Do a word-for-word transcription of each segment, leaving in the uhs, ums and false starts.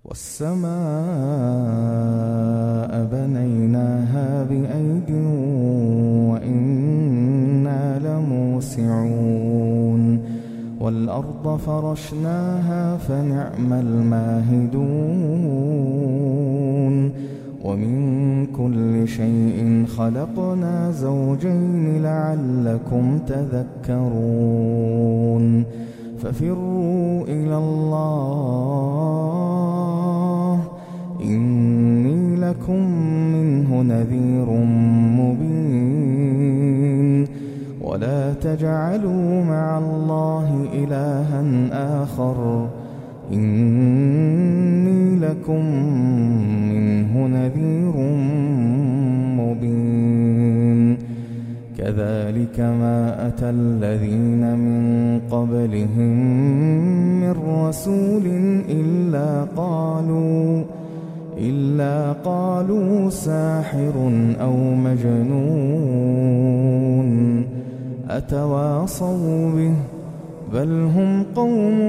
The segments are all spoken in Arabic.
والسماء بنيناها بأيد وإنا لموسعون والأرض فرشناها فنعم الماهدون ومن كل شيء خلقنا زوجين لعلكم تذكرون ففروا إلى الله إني لكم منه نذير مبين ولا تجعلوا مع الله إلها آخر إني لكم منه نذير مبين كذلك ما أتى الذين من قبلهم من رسول إلا قالوا إلا قالوا ساحر أو مجنون أتواصوا به بل هم قوم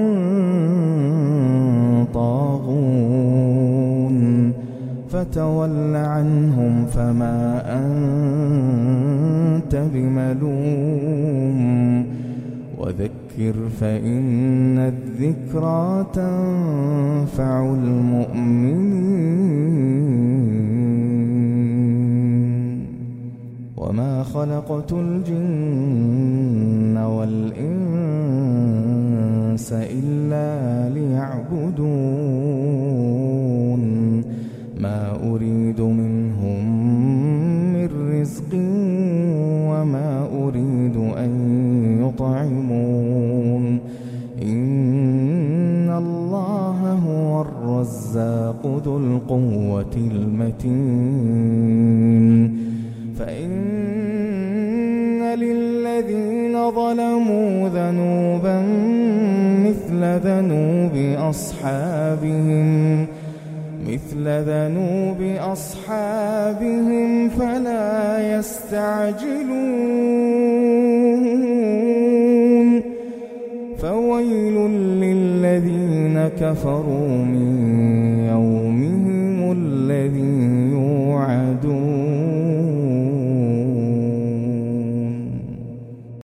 طاغون فتول عنهم فما أنت بملوم وذكر فإن الذكرى تنفع المؤمنين وما خلقت الجن والإنس إلا ليعبدون ما أريد منهم من رزق وما أريد أن يطعمون إن الله هو الرزاق ذو القوة المتين فإن للذين ظلموا ذنوبا مثل ذنوب أصحابهم مثل ذنوب أصحابهم فلا يستعجلون فويل للذين كفروا من يومهم الذي يوعدون